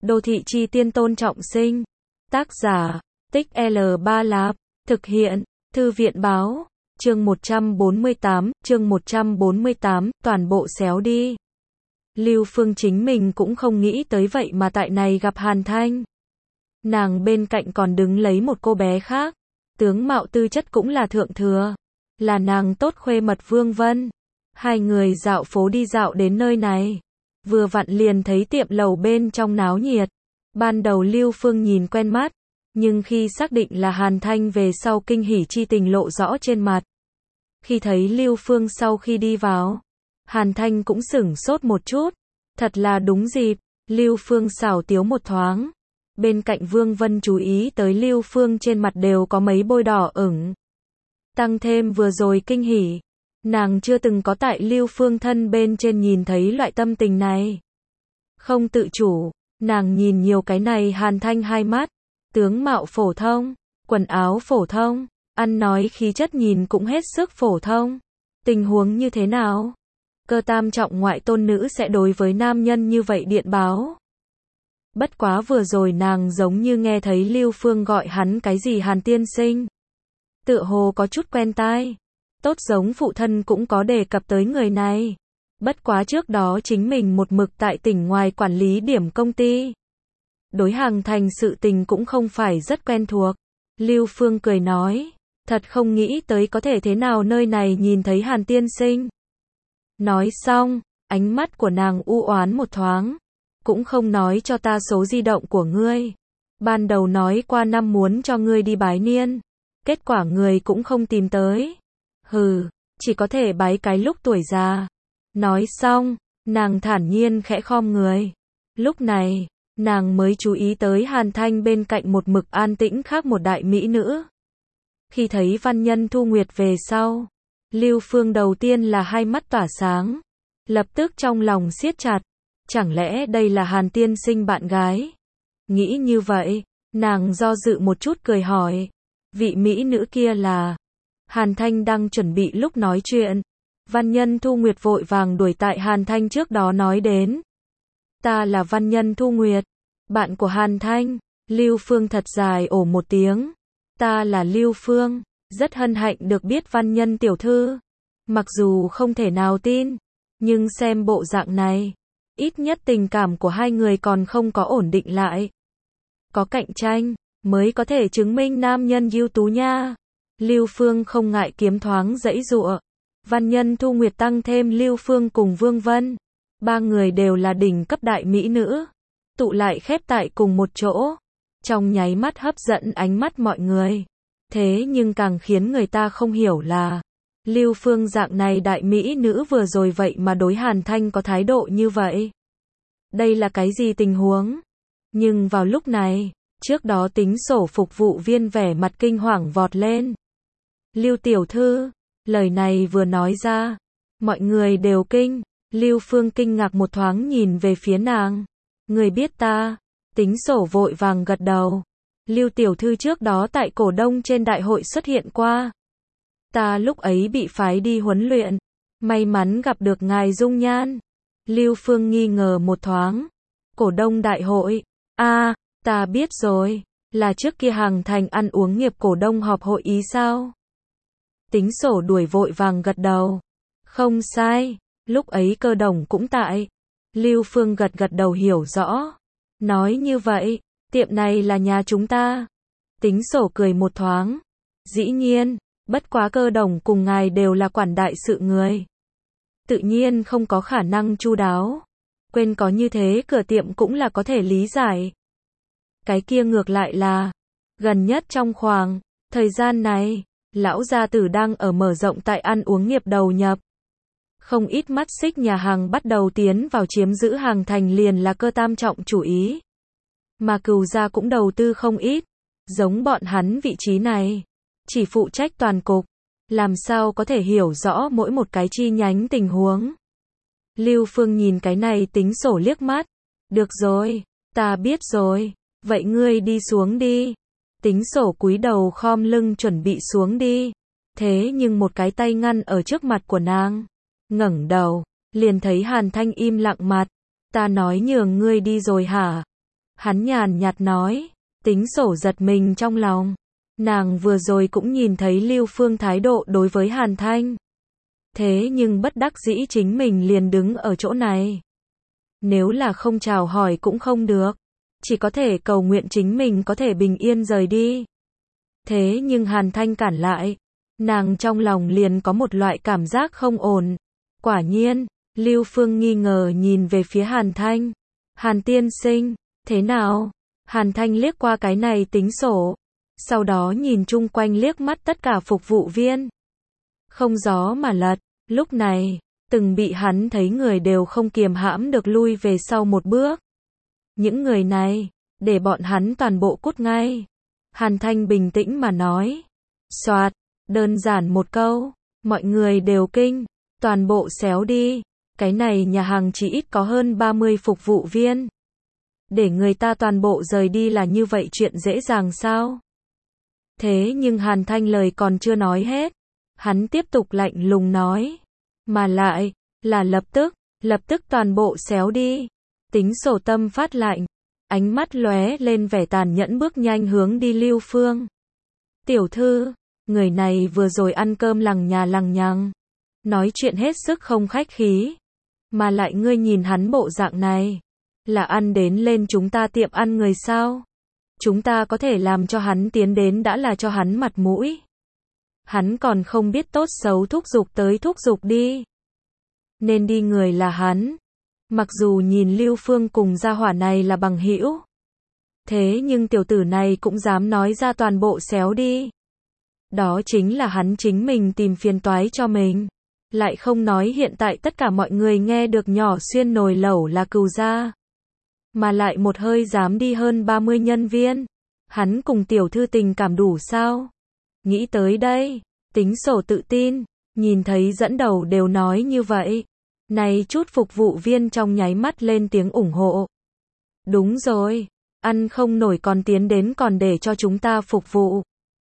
Đô thị chi tiên Tôn Trọng Sinh. Tác giả, Tích L3 Lạp. Thực hiện, Thư viện báo. Chương 148, toàn bộ xéo đi. Lưu Phương chính mình cũng không nghĩ tới vậy mà tại này gặp Hàn Thanh. Nàng bên cạnh còn đứng lấy một cô bé khác. Tướng mạo tư chất cũng là thượng thừa. Là nàng tốt khuê mật Vương Vân. Hai người dạo phố đi dạo đến nơi này. Vừa vặn liền thấy tiệm lầu bên trong náo nhiệt. Ban đầu Lưu Phương nhìn quen mắt. Nhưng khi xác định là Hàn Thanh về sau kinh hỉ chi tình lộ rõ trên mặt. Khi thấy Lưu Phương sau khi đi vào, Hàn Thanh cũng sửng sốt một chút. Thật là đúng dịp, Lưu Phương xảo tiếu một thoáng. Bên cạnh Vương Vân chú ý tới Lưu Phương trên mặt đều có mấy bôi đỏ ửng. Tăng thêm vừa rồi kinh hỉ. Nàng chưa từng có tại Lưu Phương thân bên trên nhìn thấy loại tâm tình này. Không tự chủ, nàng nhìn nhiều cái này Hàn Thanh hai mắt. Tướng mạo phổ thông, quần áo phổ thông, ăn nói khí chất nhìn cũng hết sức phổ thông. Tình huống như thế nào? Cơ tam trọng ngoại tôn nữ sẽ đối với nam nhân như vậy điện báo. Bất quá vừa rồi nàng giống như nghe thấy Lưu Phương gọi hắn cái gì Hàn tiên sinh. Tựa hồ có chút quen tai. Tốt giống phụ thân cũng có đề cập tới người này. Bất quá trước đó chính mình một mực tại tỉnh ngoài quản lý điểm công ty. Đối Hàn Thành sự tình cũng không phải rất quen thuộc. Lưu Phương cười nói, thật không nghĩ tới có thể thế nào nơi này nhìn thấy Hàn tiên sinh. Nói xong, ánh mắt của nàng u oán một thoáng. Cũng không nói cho ta số di động của ngươi. Ban đầu nói qua năm muốn cho ngươi đi bái niên. Kết quả người cũng không tìm tới. Hừ, chỉ có thể bái cái lúc tuổi già. Nói xong, nàng thản nhiên khẽ khom người. Lúc này, nàng mới chú ý tới Hàn Thanh bên cạnh một mực an tĩnh khác một đại mỹ nữ. Khi thấy Văn Nhân Thu Nguyệt về sau, Lưu Phương đầu tiên là hai mắt tỏa sáng. Lập tức trong lòng siết chặt. Chẳng lẽ đây là Hàn tiên sinh bạn gái? Nghĩ như vậy, nàng do dự một chút cười hỏi. Vị mỹ nữ kia là... Hàn Thanh đang chuẩn bị lúc nói chuyện. Văn Nhân Thu Nguyệt vội vàng đuổi tại Hàn Thanh trước đó nói đến. Ta là Văn Nhân Thu Nguyệt, bạn của Hàn Thanh. Lưu Phương thật dài ồ một tiếng. Ta là Lưu Phương, rất hân hạnh được biết Văn Nhân tiểu thư. Mặc dù không thể nào tin, nhưng xem bộ dạng này, ít nhất tình cảm của hai người còn không có ổn định lại. Có cạnh tranh, mới có thể chứng minh nam nhân ưu tú nha. Lưu Phương không ngại kiếm thoáng giãy giụa. Văn Nhân Thu Nguyệt tăng thêm Lưu Phương cùng Vương Vân. Ba người đều là đỉnh cấp đại mỹ nữ. Tụ lại khép tại cùng một chỗ. Trong nháy mắt hấp dẫn ánh mắt mọi người. Thế nhưng càng khiến người ta không hiểu là Lưu Phương dạng này đại mỹ nữ vừa rồi vậy mà đối Hàn Thanh có thái độ như vậy. Đây là cái gì tình huống? Nhưng vào lúc này, trước đó tính sổ phục vụ viên vẻ mặt kinh hoàng vọt lên. Lưu tiểu thư, lời này vừa nói ra, mọi người đều kinh. Lưu Phương kinh ngạc một thoáng nhìn về phía nàng. Người biết ta? Tính sổ vội vàng gật đầu. Lưu tiểu thư trước đó tại cổ đông trên đại hội xuất hiện qua. Ta lúc ấy bị phái đi huấn luyện. May mắn gặp được ngài dung nhan. Lưu Phương nghi ngờ một thoáng. Cổ đông đại hội. Ta biết rồi. Là trước kia Hàn Thành ăn uống nghiệp cổ đông họp hội ý sao? Tính sổ đuổi vội vàng gật đầu. Không sai. Lúc ấy Cơ Đồng cũng tại. Lưu Phương gật gật đầu hiểu rõ. Nói như vậy, tiệm này là nhà chúng ta. Tính sổ cười một thoáng. Dĩ nhiên, bất quá Cơ Đồng cùng ngài đều là quản đại sự người. Tự nhiên không có khả năng chu đáo. Quên có như thế cửa tiệm cũng là có thể lý giải. Cái kia ngược lại là, gần nhất trong khoảng thời gian này, lão gia tử đang ở mở rộng tại ăn uống nghiệp đầu nhập. Không ít mắt xích nhà hàng bắt đầu tiến vào chiếm giữ Hàn Thành liền là Cơ tam trọng chủ ý. Mà Cừu gia cũng đầu tư không ít. Giống bọn hắn vị trí này, chỉ phụ trách toàn cục. Làm sao có thể hiểu rõ mỗi một cái chi nhánh tình huống. Lưu Phương nhìn cái này tính sổ liếc mắt. Được rồi, ta biết rồi. Vậy ngươi đi xuống đi. Tính sổ cúi đầu khom lưng chuẩn bị xuống đi. Thế nhưng một cái tay ngăn ở trước mặt của nàng. Ngẩng đầu, liền thấy Hàn Thanh im lặng mặt. Ta nói nhường ngươi đi rồi hả? Hắn nhàn nhạt nói, Tính Sổ giật mình trong lòng. Nàng vừa rồi cũng nhìn thấy Lưu Phương thái độ đối với Hàn Thanh. Thế nhưng bất đắc dĩ chính mình liền đứng ở chỗ này. Nếu là không chào hỏi cũng không được. Chỉ có thể cầu nguyện chính mình có thể bình yên rời đi. Thế nhưng Hàn Thanh cản lại. Nàng trong lòng liền có một loại cảm giác không ổn. Quả nhiên, Lưu Phương nghi ngờ nhìn về phía Hàn Thanh. Hàn tiên sinh, thế nào? Hàn Thanh liếc qua cái này Tính Sổ. Sau đó nhìn chung quanh liếc mắt tất cả phục vụ viên. Không gió mà lật. Lúc này, từng bị hắn thấy người đều không kiềm hãm được lui về sau một bước. Những người này, để bọn hắn toàn bộ cút ngay. Hàn Thanh bình tĩnh mà nói. Soạt, đơn giản một câu, mọi người đều kinh, toàn bộ xéo đi. Cái này nhà hàng chỉ ít có hơn 30 phục vụ viên. Để người ta toàn bộ rời đi là như vậy chuyện dễ dàng sao? Thế nhưng Hàn Thanh lời còn chưa nói hết. Hắn tiếp tục lạnh lùng nói. Mà lại, là lập tức toàn bộ xéo đi. Tính Sổ tâm phát lạnh. Ánh mắt lóe lên vẻ tàn nhẫn bước nhanh hướng đi Lưu Phương. Tiểu thư, người này vừa rồi ăn cơm lằng nhà lằng nhằng. Nói chuyện hết sức không khách khí. Mà lại ngươi nhìn hắn bộ dạng này. Là ăn đến lên chúng ta tiệm ăn người sao? Chúng ta có thể làm cho hắn tiến đến đã là cho hắn mặt mũi. Hắn còn không biết tốt xấu thúc giục tới thúc giục đi. Nên đi người là hắn. Mặc dù nhìn Lưu Phương cùng gia hỏa này là bằng hữu. Thế nhưng tiểu tử này cũng dám nói ra toàn bộ xéo đi. Đó chính là hắn chính mình tìm phiền toái cho mình. Lại không nói hiện tại tất cả mọi người nghe được nhỏ xuyên nồi lẩu là Cừu gia. Mà lại một hơi dám đi hơn 30 nhân viên. Hắn cùng tiểu thư tình cảm đủ sao? Nghĩ tới đây, Tính Sổ tự tin, nhìn thấy dẫn đầu đều nói như vậy. Này chút phục vụ viên trong nháy mắt lên tiếng ủng hộ. Đúng rồi, ăn không nổi còn tiến đến còn để cho chúng ta phục vụ.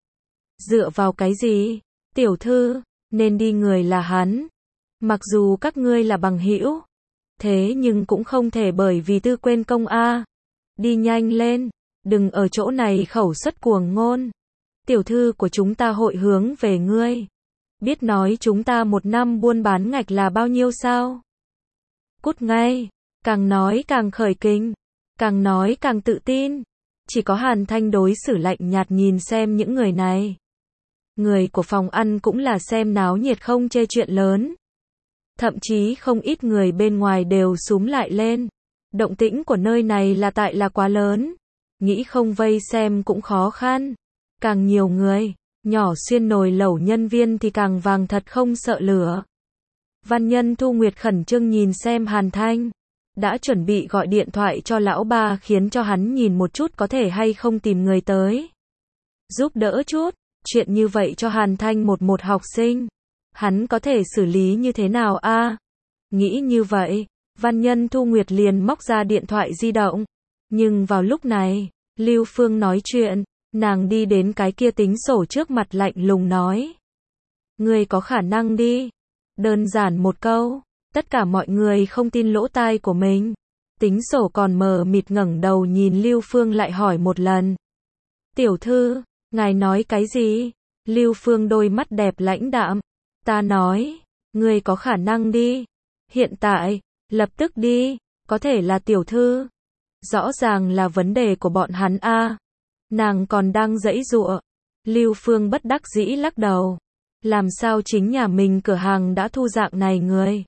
Dựa vào cái gì? Tiểu thư, nên đi người là hắn. Mặc dù các ngươi là bằng hữu, thế nhưng cũng không thể bởi vì tư quên công a. Đi nhanh lên, đừng ở chỗ này khẩu suất cuồng ngôn. Tiểu thư của chúng ta hội hướng về ngươi. Biết nói chúng ta một năm buôn bán ngạch là bao nhiêu sao? Cút ngay, càng nói càng khởi kinh, càng nói càng tự tin. Chỉ có Hàn Thanh đối xử lạnh nhạt nhìn xem những người này. Người của phòng ăn cũng là xem náo nhiệt không chê chuyện lớn. Thậm chí không ít người bên ngoài đều xúm lại lên. Động tĩnh của nơi này là tại là quá lớn. Nghĩ không vây xem cũng khó khăn. Càng nhiều người, nhỏ xuyên nồi lẩu nhân viên thì càng vàng thật không sợ lửa. Văn nhân Thu Nguyệt khẩn trương nhìn xem Hàn Thanh. Đã chuẩn bị gọi điện thoại cho lão ba khiến cho hắn nhìn một chút có thể hay không tìm người tới. Giúp đỡ chút, chuyện như vậy cho Hàn Thanh một học sinh. Hắn có thể xử lý như thế nào a? Nghĩ như vậy, văn nhân Thu Nguyệt liền móc ra điện thoại di động. Nhưng vào lúc này, Lưu Phương nói chuyện, nàng đi đến cái kia Tính Sổ trước mặt lạnh lùng nói. Ngươi có khả năng đi. Đơn giản một câu, tất cả mọi người không tin lỗ tai của mình. Tính Sổ còn mờ mịt ngẩng đầu nhìn Lưu Phương lại hỏi một lần. Tiểu thư, ngài nói cái gì? Lưu Phương đôi mắt đẹp lãnh đạm. Ta nói, ngươi có khả năng đi. Hiện tại, lập tức đi, có thể là tiểu thư. Rõ ràng là vấn đề của bọn hắn a. Nàng còn đang giãy giụa. Lưu Phương bất đắc dĩ lắc đầu. Làm sao chính nhà mình cửa hàng đã thu dạng này người?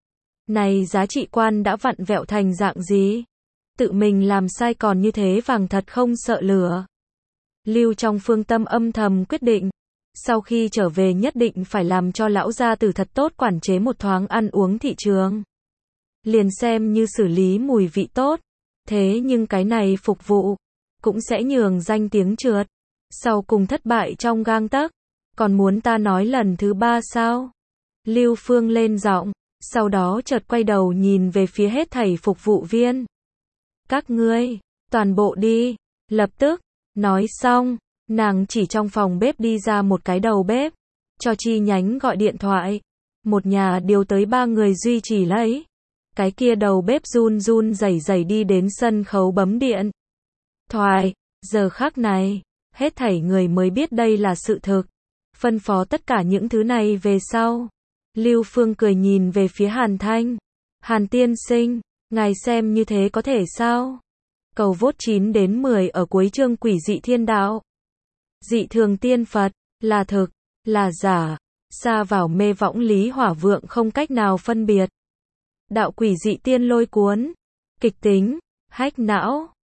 Này giá trị quan đã vặn vẹo thành dạng gì? Tự mình làm sai còn như thế vàng thật không sợ lửa. Lưu Trong Phương tâm âm thầm quyết định. Sau khi trở về nhất định phải làm cho lão gia tử thật tốt quản chế một thoáng ăn uống thị trường. Liền xem như xử lý mùi vị tốt. Thế nhưng cái này phục vụ, cũng sẽ nhường danh tiếng trượt. Sau cùng thất bại trong gang tấc. Còn muốn ta nói lần thứ 3 sao? Lưu Phương lên giọng, sau đó chợt quay đầu nhìn về phía hết thảy phục vụ viên. Các ngươi, toàn bộ đi, lập tức. Nói xong, nàng chỉ trong phòng bếp đi ra một cái đầu bếp, cho chi nhánh gọi điện thoại. Một nhà điều tới 3 người duy trì lấy. Cái kia đầu bếp run run rẩy rẩy đi đến sân khấu bấm điện. thoại. Giờ khắc này, hết thảy người mới biết đây là sự thực. Phân phó tất cả những thứ này về sau. Lưu Phương cười nhìn về phía Hàn Thanh. Hàn tiên sinh, ngài xem như thế có thể sao? Cầu vote 9 đến 10 ở cuối chương Quỷ dị thiên đạo. Dị thường tiên Phật, là thực, là giả, xa vào mê võng lý hỏa vượng không cách nào phân biệt. Đạo quỷ dị tiên lôi cuốn, kịch tính, hách não.